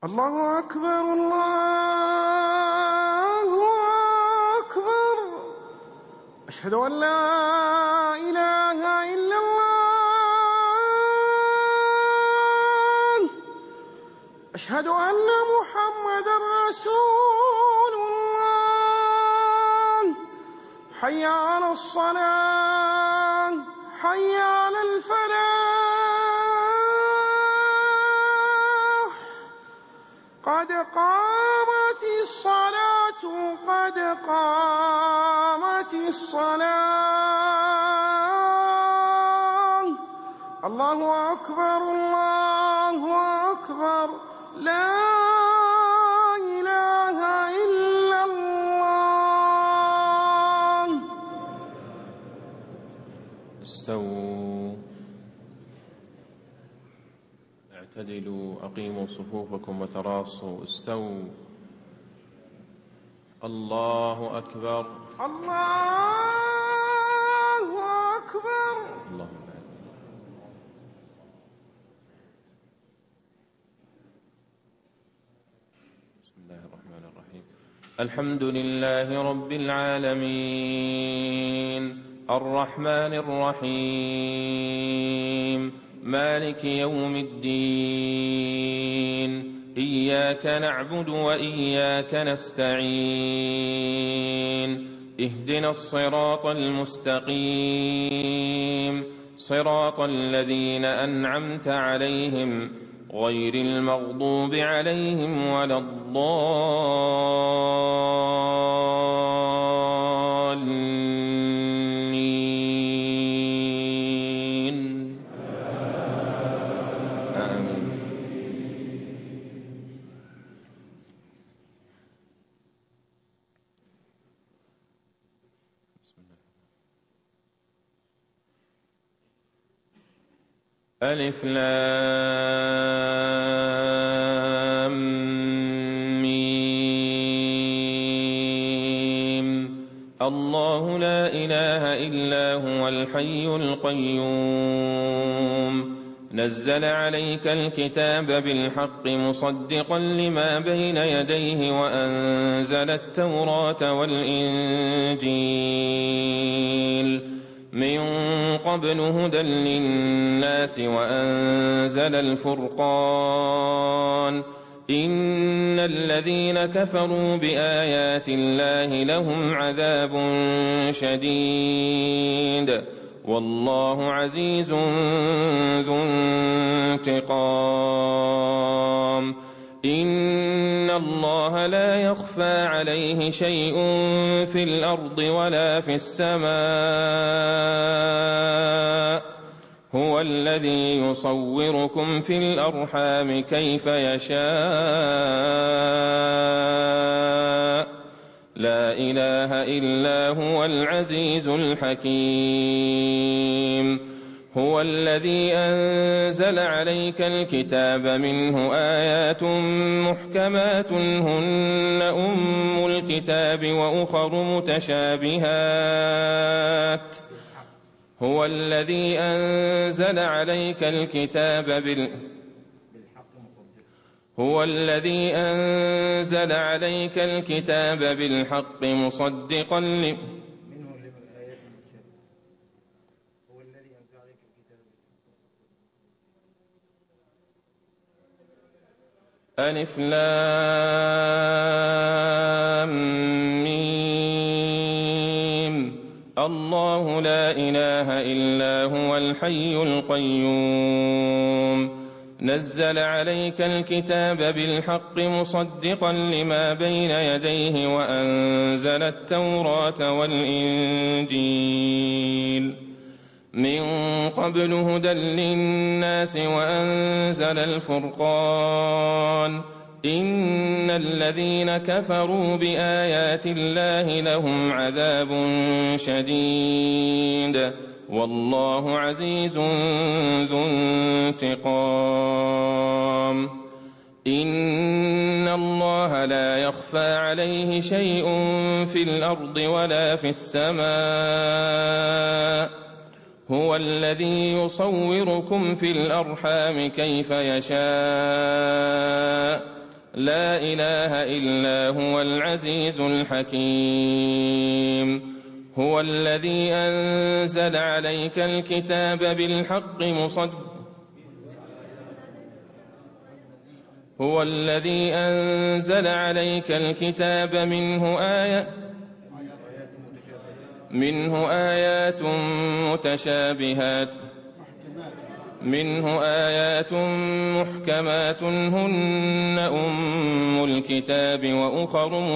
الله أكبر الله أكبر. أشهد أن لا إله إلا الله. أشهد أن محمدًا رسول الله. حي على الصلاة، حي على الفلاح، قد قامت الصلاة، قد قامت الصلاة. الله أكبر الله أكبر. لا إله إلا الله. استووا، اعتدلوا، أقيموا صفوفكم وتراصوا. استووا. الله أكبر الله أكبر. الله أكبر. بسم الله الرحمن الرحيم. الحمد لله رب العالمين، الرحمن الرحيم، مالك يوم الدين، إياك نعبد وإياك نستعين، اهدنا الصراط المستقيم، صراط الذين أنعمت عليهم غير المغضوب عليهم ولا الضالين. آمين. ألف لام ميم. الله لا إله إلا هو الحي القيوم، نزل عليك الكتاب بالحق مصدقا لما بين يديه وأنزل التوراة والإنجيل من قبل هدى للناس وأنزل الفرقان. إن الذين كفروا بآيات الله لهم عذاب شديد، والله عزيز ذو انتقام. إن الله لا يخفى عليه شيء في الأرض ولا في السماء، هو الذي يصوركم في الأرحام كيف يشاء. لا إله إلا هو العزيز الحكيم. هو الذي أنزل عليك الكتاب منه آيات محكمات هن أم الكتاب وأخر متشابهات. هو الذي أنزل عليك الكتاب بالحق مصدقا ألف لام ميم. الله لا إله إلا هو الحي القيوم، نزل عليك الكتاب بالحق مصدقا لما بين يديه وأنزل التوراة والإنجيل من قبل هدى للناس وأنزل الفرقان. إن الذين كفروا بآيات الله لهم عذاب شديد، والله عزيز ذو انتقام. إن الله لا يخفى عليه شيء في الأرض ولا في السماء، هو الذي يصوركم في الأرحام كيف يشاء. لا إله إلا هو العزيز الحكيم. هو الذي أنزل عليك الكتاب بالحق هو الذي أنزل عليك الكتاب منه آيات محكمات هن أم الكتاب وأخر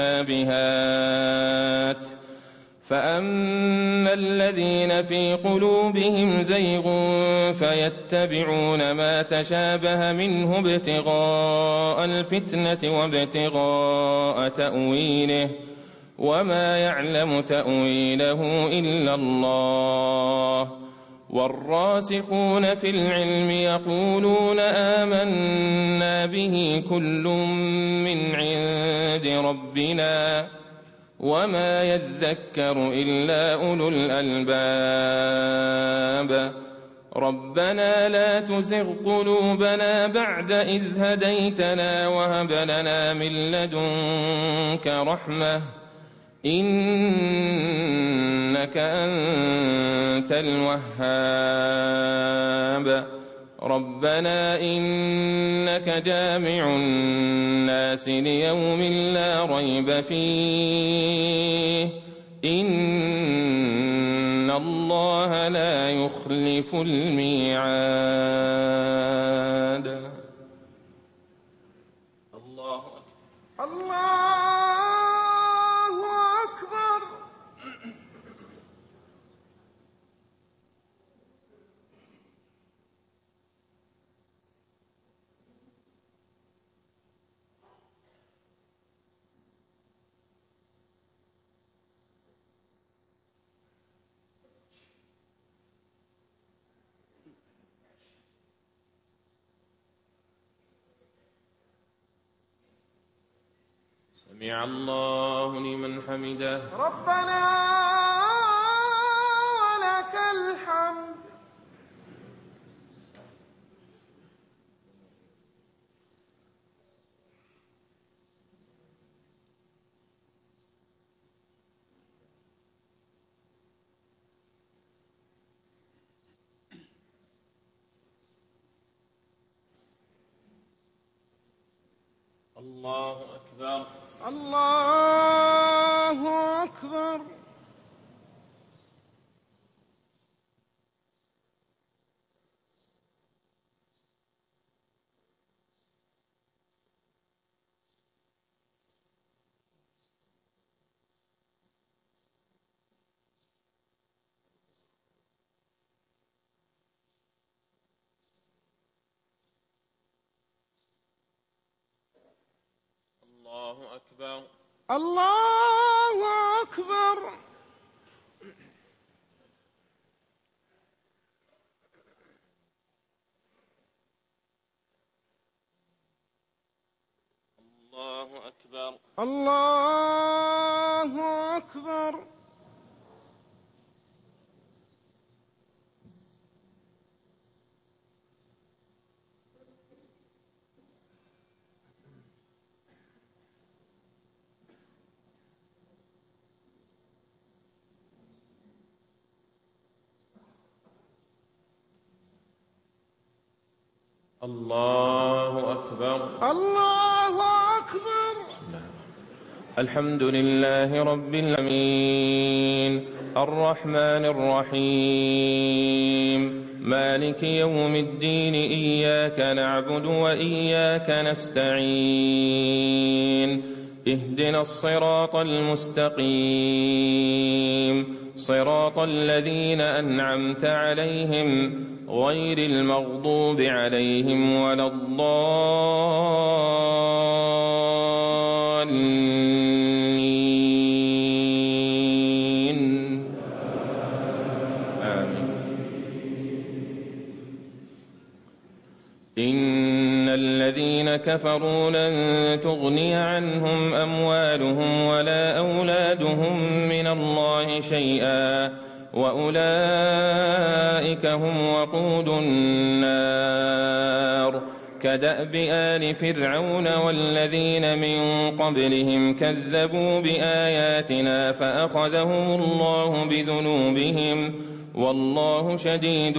متشابهات فأما الذين في قلوبهم زيغ فيتبعون ما تشابه منه ابتغاء الفتنة وابتغاء تأويله وما يعلم تأويله إلا الله. والراسخون في العلم يقولون آمنا به كل من عند ربنا وما يذكر إلا أولو الألباب. ربنا لا تزغ قلوبنا بعد إذ هديتنا وهب لنا من لدنك رحمة إنك أنت الوهاب. ربنا إنك جامع الناس ليوم لا ريب فيه إن الله لا يخلف الميعاد. الله أكبر. سمع الله لمن حمده. ربنا ولك الحمد. الله أكبر. الله أكبر. الله أكبر. الله أكبر. الله أكبر. الله أكبر. الله أكبر. الله أكبر. الحمد لله رب العالمين الرحمن الرحيم مالك يوم الدين إياك نعبد وإياك نستعين اهدنا الصراط المستقيم صراط الذين أنعمت عليهم غير المغضوب عليهم ولا الضالين آمين. إن الذين كفروا لن تغني عنهم أموالهم ولا أولادهم من الله شيئا وأولئك هم وقود النار كدأب آل فرعون والذين من قبلهم كذبوا بآياتنا فأخذهم الله بذنوبهم والله شديد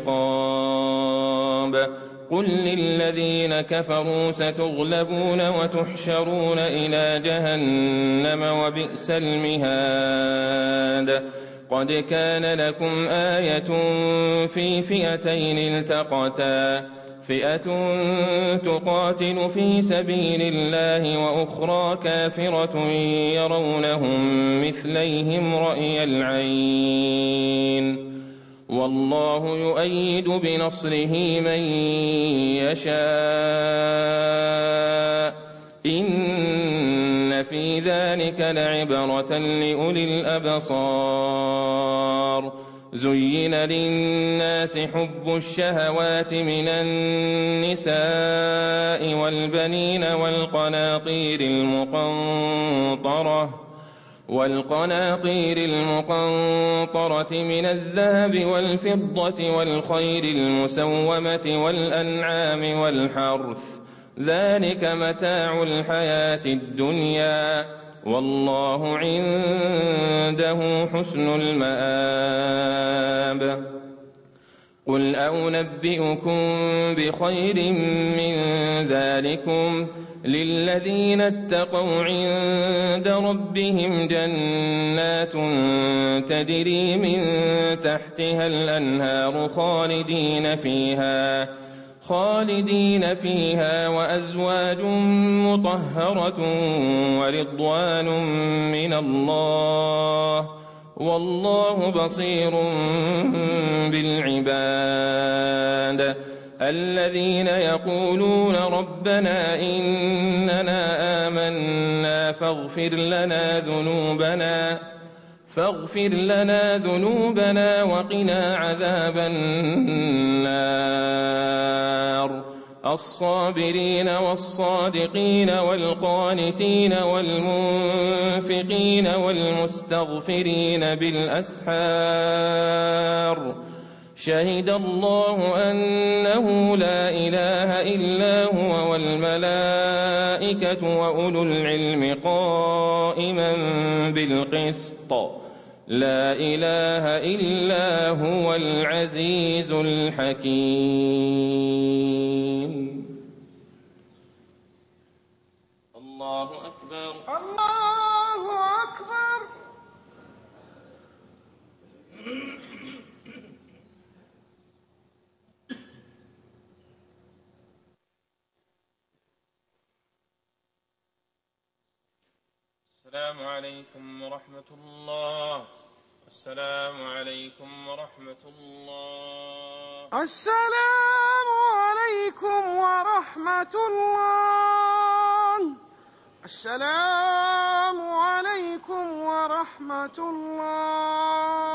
العقاب قل للذين كفروا ستغلبون وتحشرون إلى جهنم وبئس المهاد قد كان لكم آية في فئتين التقتا فئة تقاتل في سبيل الله وأخرى كافرة يرونهم مثليهم رأي العين والله يؤيد بنصره من يشاء إن في ذلك لعبرة لأولي الأبصار زين للناس حب الشهوات من النساء والبنين والقناطير المقنطرة من الذهب والفضة والخيل المسومة والأنعام والحرث ذلك متاع الحياة الدنيا والله عنده حسن المآب قل أنبئكم بخير من ذلكم للذين اتقوا عند ربهم جنات تجري من تحتها الأنهار خالدين فيها وأزواج مطهرة ورضوان من الله والله بصير بالعباد الذين يقولون ربنا إننا آمنا فاغفر لنا ذنوبنا وقنا عذاب النار الصابرين والصادقين والقانتين والمنفقين والمستغفرين بالأسحار شهد الله أنه لا إله إلا هو والملائكة وأولو العلم قائما بالقسط لا إله إلا هو العزيز الحكيم الله أكبر الله أكبر. السلام عليكم ورحمة الله. السلام عليكم ورحمة الله. السلام عليكم ورحمة الله. السلام عليكم ورحمة الله.